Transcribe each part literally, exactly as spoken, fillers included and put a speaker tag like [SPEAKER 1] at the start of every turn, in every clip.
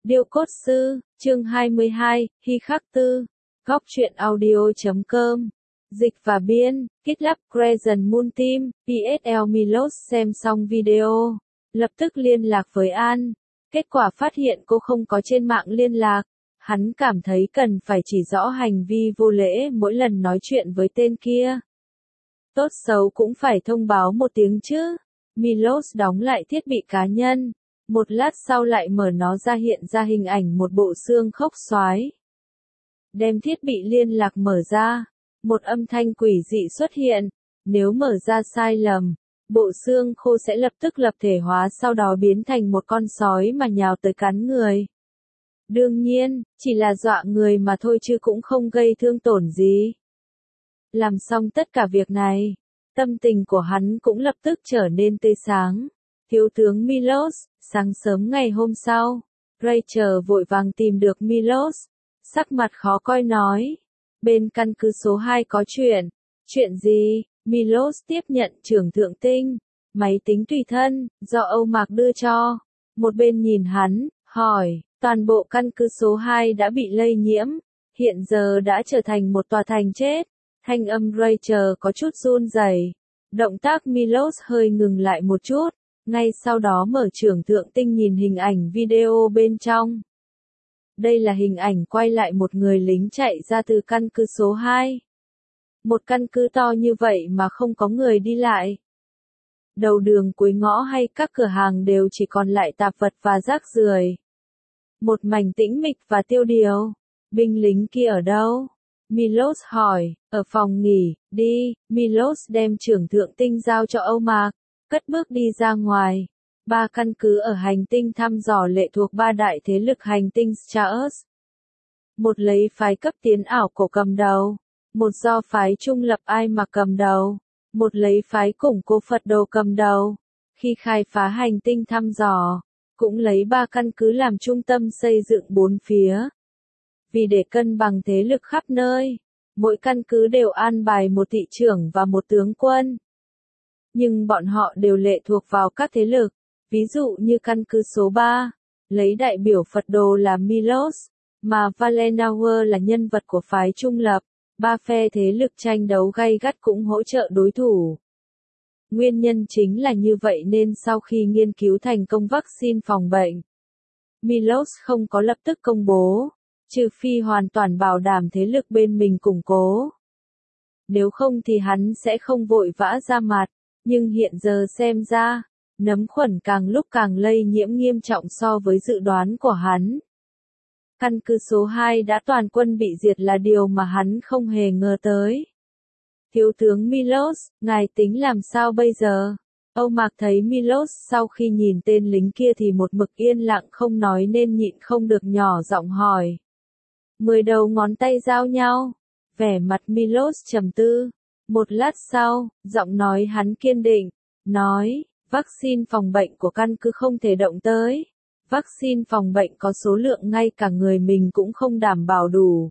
[SPEAKER 1] Điêu cốt sư, chương hai mươi hai, Hy Khắc Tư, góc truyện audio chấm com, dịch và biên, GitLab Crescent Moon Team, pê ét lờ Milos xem xong video, lập tức liên lạc với An. Kết quả phát hiện cô không có trên mạng liên lạc. Hắn cảm thấy cần phải chỉ rõ hành vi vô lễ mỗi lần nói chuyện với tên kia. Tốt xấu cũng phải thông báo một tiếng chứ. Milos đóng lại thiết bị cá nhân. Một lát sau lại mở nó ra, hiện ra hình ảnh một bộ xương khốc xoái. Đem thiết bị liên lạc mở ra. Một âm thanh quỷ dị xuất hiện. Nếu mở ra sai lầm, bộ xương khô sẽ lập tức lập thể hóa, sau đó biến thành một con sói mà nhào tới cắn người. Đương nhiên, chỉ là dọa người mà thôi chứ cũng không gây thương tổn gì. Làm xong tất cả việc này, tâm tình của hắn cũng lập tức trở nên tươi sáng. Thiếu tướng Milos, sáng sớm ngày hôm sau, Rachel vội vàng tìm được Milos, sắc mặt khó coi nói. Bên căn cứ số hai có chuyện. Chuyện gì? Milos tiếp nhận trưởng thượng tinh, máy tính tùy thân, do Âu Mạc đưa cho. Một bên nhìn hắn, hỏi, toàn bộ căn cứ số hai đã bị lây nhiễm, hiện giờ đã trở thành một tòa thành chết. Thanh âm Rachel có chút run rẩy. Động tác Milos hơi ngừng lại một chút, ngay sau đó mở trưởng thượng tinh nhìn hình ảnh video bên trong. Đây là hình ảnh quay lại một người lính chạy ra từ căn cứ số hai. Một căn cứ to như vậy mà không có người đi lại. Đầu đường cuối ngõ hay các cửa hàng đều chỉ còn lại tạp vật và rác rưởi. Một mảnh tĩnh mịch và tiêu điều. Binh lính kia ở đâu? Milos hỏi. Ở phòng nghỉ, đi. Milos đem trưởng thượng tinh giao cho Âu Mạc, cất bước đi ra ngoài. Ba căn cứ ở hành tinh thăm dò lệ thuộc ba đại thế lực hành tinh Stars. Một lấy phái cấp tiến ảo cổ cầm đầu. Một do phái trung lập ai mà cầm đầu. Một lấy phái củng cố Phật đồ cầm đầu. Khi khai phá hành tinh thăm dò, cũng lấy ba căn cứ làm trung tâm xây dựng bốn phía. Vì để cân bằng thế lực khắp nơi, mỗi căn cứ đều an bài một thị trưởng và một tướng quân. Nhưng bọn họ đều lệ thuộc vào các thế lực. Ví dụ như căn cứ số ba, lấy đại biểu Phật đồ là Milos, mà Valenauer là nhân vật của phái trung lập. Ba phe thế lực tranh đấu gay gắt cũng hỗ trợ đối thủ. Nguyên nhân chính là như vậy nên sau khi nghiên cứu thành công vaccine phòng bệnh, Milos không có lập tức công bố, trừ phi hoàn toàn bảo đảm thế lực bên mình củng cố. Nếu không thì hắn sẽ không vội vã ra mặt, nhưng hiện giờ xem ra, nấm khuẩn càng lúc càng lây nhiễm nghiêm trọng so với dự đoán của hắn. Căn cứ số hai đã toàn quân bị diệt là điều mà hắn không hề ngờ tới. Thiếu tướng Milos, ngài tính làm sao bây giờ? Âu Mạc thấy Milos sau khi nhìn tên lính kia thì một mực yên lặng không nói nên nhịn không được nhỏ giọng hỏi. Mười đầu ngón tay giao nhau. Vẻ mặt Milos trầm tư. Một lát sau, giọng nói hắn kiên định, nói, vaccine phòng bệnh của căn cứ không thể động tới. Vaccine phòng bệnh có số lượng ngay cả người mình cũng không đảm bảo đủ.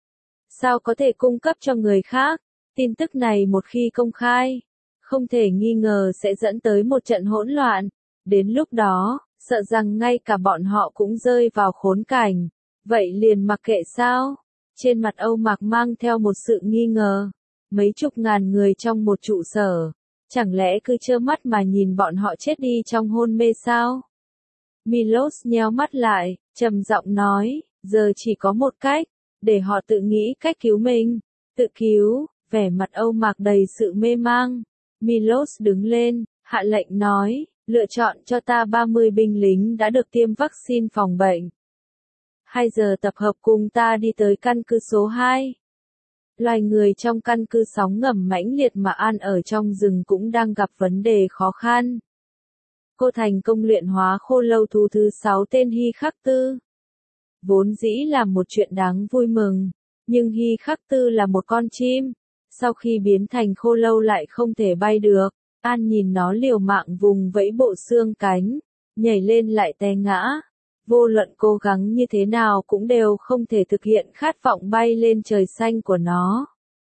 [SPEAKER 1] Sao có thể cung cấp cho người khác? Tin tức này một khi công khai, không thể nghi ngờ sẽ dẫn tới một trận hỗn loạn. Đến lúc đó, sợ rằng ngay cả bọn họ cũng rơi vào khốn cảnh. Vậy liền mặc kệ sao? Trên mặt Âu Mạc mang theo một sự nghi ngờ. Mấy chục ngàn người trong một trụ sở. Chẳng lẽ cứ trơ mắt mà nhìn bọn họ chết đi trong hôn mê sao? Milos nheo mắt lại, trầm giọng nói, giờ chỉ có một cách, để họ tự nghĩ cách cứu mình. Tự cứu, vẻ mặt Âu Mạc đầy sự mê mang. Milos đứng lên, hạ lệnh nói, lựa chọn cho ta ba mươi binh lính đã được tiêm vaccine phòng bệnh. Hai giờ tập hợp cùng ta đi tới căn cứ số hai. Loài người trong căn cứ sóng ngầm mãnh liệt mà An ở trong rừng cũng đang gặp vấn đề khó khăn. Cô thành công luyện hóa khô lâu thú thứ sáu tên Hy Khắc Tư. Vốn dĩ là một chuyện đáng vui mừng, nhưng Hy Khắc Tư là một con chim, sau khi biến thành khô lâu lại không thể bay được. An nhìn nó liều mạng vùng vẫy bộ xương cánh, nhảy lên lại té ngã. Vô luận cố gắng như thế nào cũng đều không thể thực hiện khát vọng bay lên trời xanh của nó.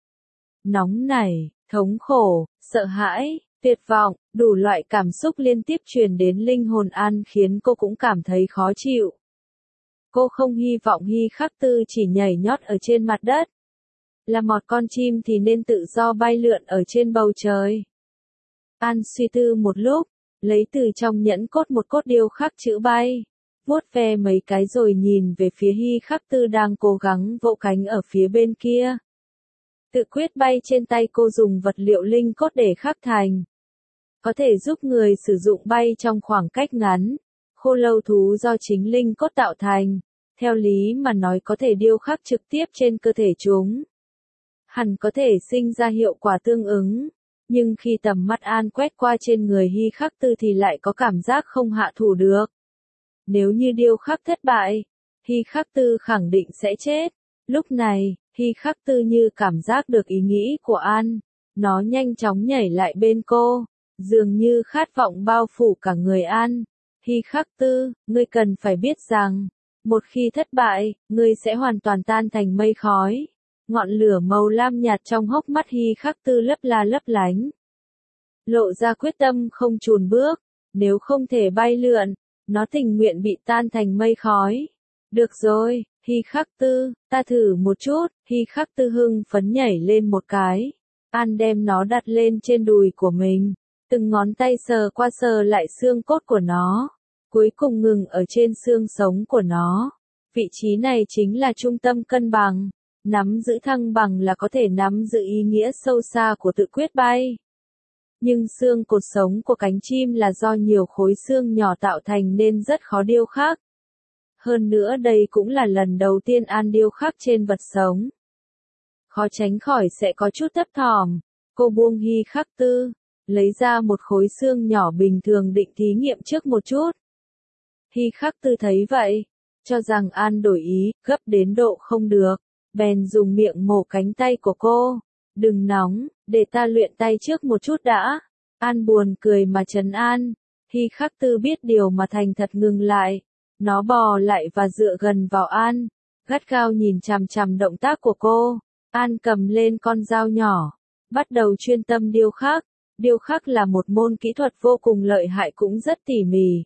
[SPEAKER 1] Nóng nảy, thống khổ, sợ hãi, tuyệt vọng, đủ loại cảm xúc liên tiếp truyền đến linh hồn An khiến cô cũng cảm thấy khó chịu. Cô không hy vọng Hy Khắc Tư chỉ nhảy nhót ở trên mặt đất. Là một con chim thì nên tự do bay lượn ở trên bầu trời. An suy tư một lúc, lấy từ trong nhẫn cốt một cốt điêu khắc chữ bay, vuốt ve mấy cái rồi nhìn về phía Hy Khắc Tư đang cố gắng vỗ cánh ở phía bên kia. Tự quyết bay trên tay cô dùng vật liệu linh cốt để khắc thành. Có thể giúp người sử dụng bay trong khoảng cách ngắn. Khô lâu thú do chính linh cốt tạo thành, theo lý mà nói có thể điêu khắc trực tiếp trên cơ thể chúng. Hẳn có thể sinh ra hiệu quả tương ứng, nhưng khi tầm mắt An quét qua trên người Hy Khắc Tư thì lại có cảm giác không hạ thủ được. Nếu như điêu khắc thất bại, Hy Khắc Tư khẳng định sẽ chết. Lúc này, Hy Khắc Tư như cảm giác được ý nghĩ của An, nó nhanh chóng nhảy lại bên cô, dường như khát vọng bao phủ cả người An. Hy Khắc Tư, ngươi cần phải biết rằng, một khi thất bại, ngươi sẽ hoàn toàn tan thành mây khói. Ngọn lửa màu lam nhạt trong hốc mắt Hy Khắc Tư lấp la lấp lánh. Lộ ra quyết tâm không chùn bước, nếu không thể bay lượn, nó tình nguyện bị tan thành mây khói. Được rồi, Hy Khắc Tư, ta thử một chút. Hy Khắc Tư hưng phấn nhảy lên một cái. An đem nó đặt lên trên đùi của mình, từng ngón tay sờ qua sờ lại xương cốt của nó, cuối cùng ngừng ở trên xương sống của nó. Vị trí này chính là trung tâm cân bằng, nắm giữ thăng bằng là có thể nắm giữ ý nghĩa sâu xa của tự quyết bay. Nhưng xương cột sống của cánh chim là do nhiều khối xương nhỏ tạo thành nên rất khó điêu khắc. Hơn nữa đây cũng là lần đầu tiên An điêu khắc trên vật sống. Khó tránh khỏi sẽ có chút thấp thỏm. Cô buông Hy Khắc Tư, lấy ra một khối xương nhỏ bình thường định thí nghiệm trước một chút. Hy Khắc Tư thấy vậy, cho rằng An đổi ý, gấp đến độ không được, bèn dùng miệng mổ cánh tay của cô. Đừng nóng, để ta luyện tay trước một chút đã. An buồn cười mà trấn an. Hy Khắc Tư biết điều mà thành thật ngừng lại. Nó bò lại và dựa gần vào An, gắt gao nhìn chằm chằm động tác của cô. An cầm lên con dao nhỏ, bắt đầu chuyên tâm điêu khắc. Điêu khắc là một môn kỹ thuật vô cùng lợi hại cũng rất tỉ mỉ.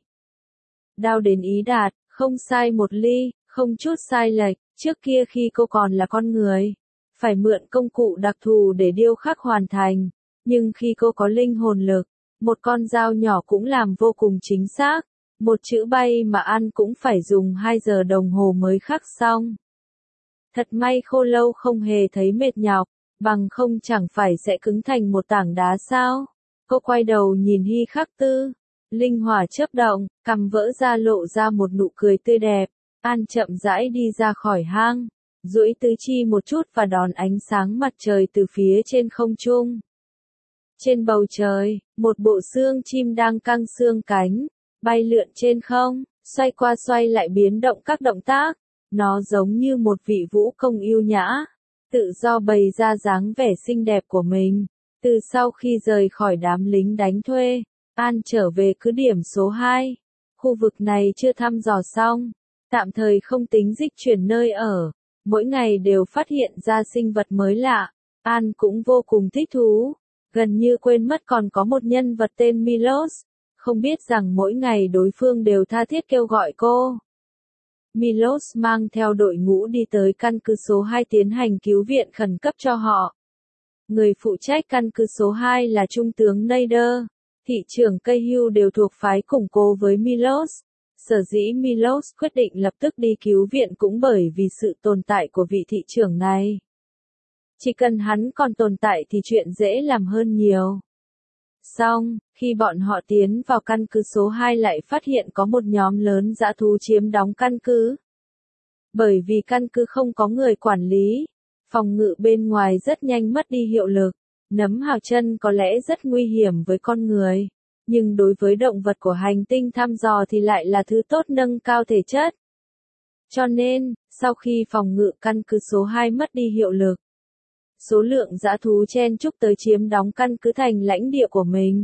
[SPEAKER 1] Đao đến ý đạt, không sai một ly, không chút sai lệch. Trước kia khi cô còn là con người, phải mượn công cụ đặc thù để điêu khắc hoàn thành. Nhưng khi cô có linh hồn lực, một con dao nhỏ cũng làm vô cùng chính xác. Một chữ bay mà An cũng phải dùng hai giờ đồng hồ mới khắc xong. Thật may khô lâu không hề thấy mệt nhọc, bằng không chẳng phải sẽ cứng thành một tảng đá sao. Cô quay đầu nhìn Hy Khắc Tư, linh hỏa chớp động, cằm vỡ ra lộ ra một nụ cười tươi đẹp. An chậm rãi đi ra khỏi hang, duỗi tứ chi một chút và đón ánh sáng mặt trời từ phía trên không trung. Trên bầu trời, một bộ xương chim đang căng xương cánh, bay lượn trên không, xoay qua xoay lại biến động các động tác. Nó giống như một vị vũ công yêu nhã, tự do bày ra dáng vẻ xinh đẹp của mình. Từ sau khi rời khỏi đám lính đánh thuê, An trở về cứ điểm số hai. Khu vực này chưa thăm dò xong, tạm thời không tính dịch chuyển nơi ở. Mỗi ngày đều phát hiện ra sinh vật mới lạ. An cũng vô cùng thích thú, gần như quên mất còn có một nhân vật tên Milos. Không biết rằng mỗi ngày đối phương đều tha thiết kêu gọi cô. Milos mang theo đội ngũ đi tới căn cứ số hai tiến hành cứu viện khẩn cấp cho họ. Người phụ trách căn cứ số hai là Trung tướng Nader, thị trưởng cây hưu đều thuộc phái củng cố với Milos. Sở dĩ Milos quyết định lập tức đi cứu viện cũng bởi vì sự tồn tại của vị thị trưởng này. Chỉ cần hắn còn tồn tại thì chuyện dễ làm hơn nhiều. Xong, khi bọn họ tiến vào căn cứ số hai lại phát hiện có một nhóm lớn dã thú chiếm đóng căn cứ. Bởi vì căn cứ không có người quản lý, phòng ngự bên ngoài rất nhanh mất đi hiệu lực. Nấm hào chân có lẽ rất nguy hiểm với con người, nhưng đối với động vật của hành tinh thăm dò thì lại là thứ tốt nâng cao thể chất. Cho nên, sau khi phòng ngự căn cứ số hai mất đi hiệu lực, số lượng dã thú chen chúc tới chiếm đóng căn cứ thành lãnh địa của mình.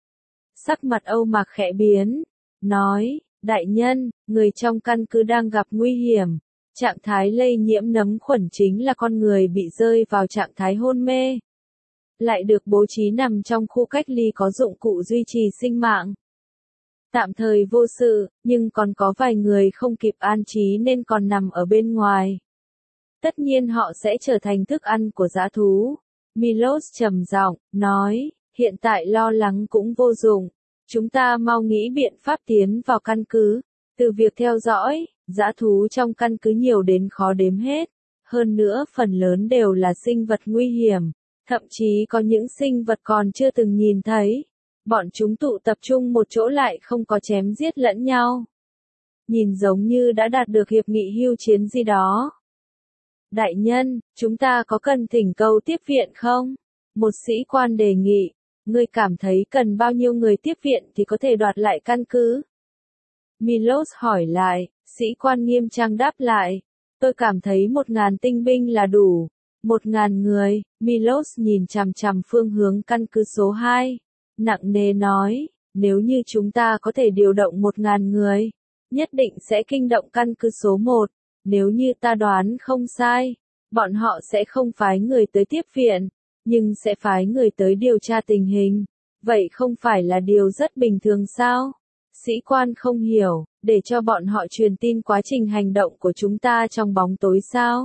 [SPEAKER 1] Sắc mặt Âu Mạc khẽ biến, nói, đại nhân, người trong căn cứ đang gặp nguy hiểm. Trạng thái lây nhiễm nấm khuẩn chính là con người bị rơi vào trạng thái hôn mê. Lại được bố trí nằm trong khu cách ly có dụng cụ duy trì sinh mạng. Tạm thời vô sự, nhưng còn có vài người không kịp an trí nên còn nằm ở bên ngoài. Tất nhiên họ sẽ trở thành thức ăn của dã thú. Milos trầm giọng, nói, hiện tại lo lắng cũng vô dụng. Chúng ta mau nghĩ biện pháp tiến vào căn cứ. Từ việc theo dõi, dã thú trong căn cứ nhiều đến khó đếm hết. Hơn nữa phần lớn đều là sinh vật nguy hiểm. Thậm chí có những sinh vật còn chưa từng nhìn thấy. Bọn chúng tụ tập trung một chỗ lại không có chém giết lẫn nhau. Nhìn giống như đã đạt được hiệp nghị hưu chiến gì đó. Đại nhân, chúng ta có cần thỉnh cầu tiếp viện không? Một sĩ quan đề nghị, ngươi cảm thấy cần bao nhiêu người tiếp viện thì có thể đoạt lại căn cứ? Milos hỏi lại, sĩ quan nghiêm trang đáp lại, tôi cảm thấy một ngàn tinh binh là đủ. Một ngàn người, Milos nhìn chằm chằm phương hướng căn cứ số hai. Nặng nề nói, nếu như chúng ta có thể điều động một ngàn người, nhất định sẽ kinh động căn cứ số một. Nếu như ta đoán không sai, bọn họ sẽ không phái người tới tiếp viện, nhưng sẽ phái người tới điều tra tình hình. Vậy không phải là điều rất bình thường sao? Sĩ quan không hiểu, để cho bọn họ truyền tin quá trình hành động của chúng ta trong bóng tối sao?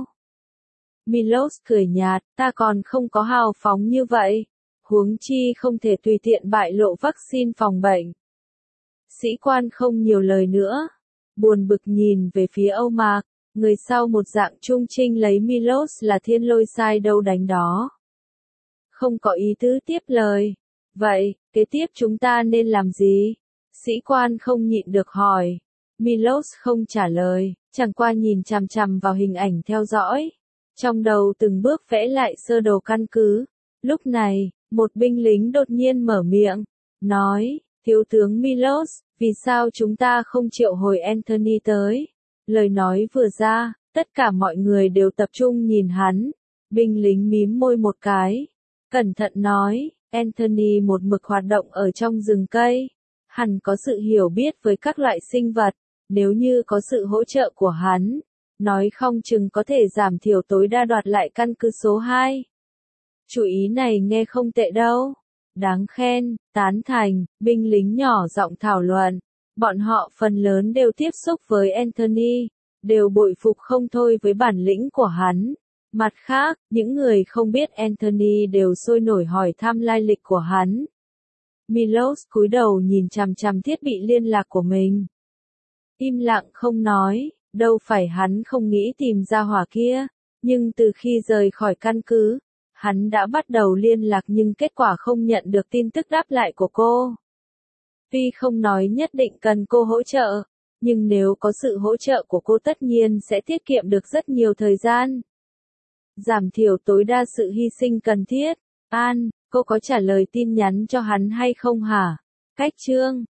[SPEAKER 1] Milos cười nhạt, ta còn không có hào phóng như vậy. Huống chi không thể tùy tiện bại lộ vaccine phòng bệnh. Sĩ quan không nhiều lời nữa. Buồn bực nhìn về phía Âu Mạc. Người sau một dạng trung trinh lấy Milos là thiên lôi sai đâu đánh đó. Không có ý tứ tiếp lời. Vậy, kế tiếp chúng ta nên làm gì? Sĩ quan không nhịn được hỏi. Milos không trả lời, chẳng qua nhìn chằm chằm vào hình ảnh theo dõi. Trong đầu từng bước vẽ lại sơ đồ căn cứ. Lúc này, một binh lính đột nhiên mở miệng, nói, thiếu tướng Milos, vì sao chúng ta không triệu hồi Anthony tới? Lời nói vừa ra, tất cả mọi người đều tập trung nhìn hắn. Binh lính mím môi một cái. Cẩn thận nói, Anthony một mực hoạt động ở trong rừng cây. Hẳn có sự hiểu biết với các loại sinh vật. Nếu như có sự hỗ trợ của hắn, nói không chừng có thể giảm thiểu tối đa đoạt lại căn cứ số hai. Chủ ý này nghe không tệ đâu. Đáng khen, tán thành, binh lính nhỏ giọng thảo luận. Bọn họ phần lớn đều tiếp xúc với Anthony, đều bội phục không thôi với bản lĩnh của hắn. Mặt khác, những người không biết Anthony đều sôi nổi hỏi thăm lai lịch của hắn. Milos cúi đầu nhìn chằm chằm thiết bị liên lạc của mình. Im lặng không nói, đâu phải hắn không nghĩ tìm ra hỏa kia, nhưng từ khi rời khỏi căn cứ, hắn đã bắt đầu liên lạc nhưng kết quả không nhận được tin tức đáp lại của cô. Tuy không nói nhất định cần cô hỗ trợ, nhưng nếu có sự hỗ trợ của cô tất nhiên sẽ tiết kiệm được rất nhiều thời gian. Giảm thiểu tối đa sự hy sinh cần thiết. An, cô có trả lời tin nhắn cho hắn hay không hả? Cách chương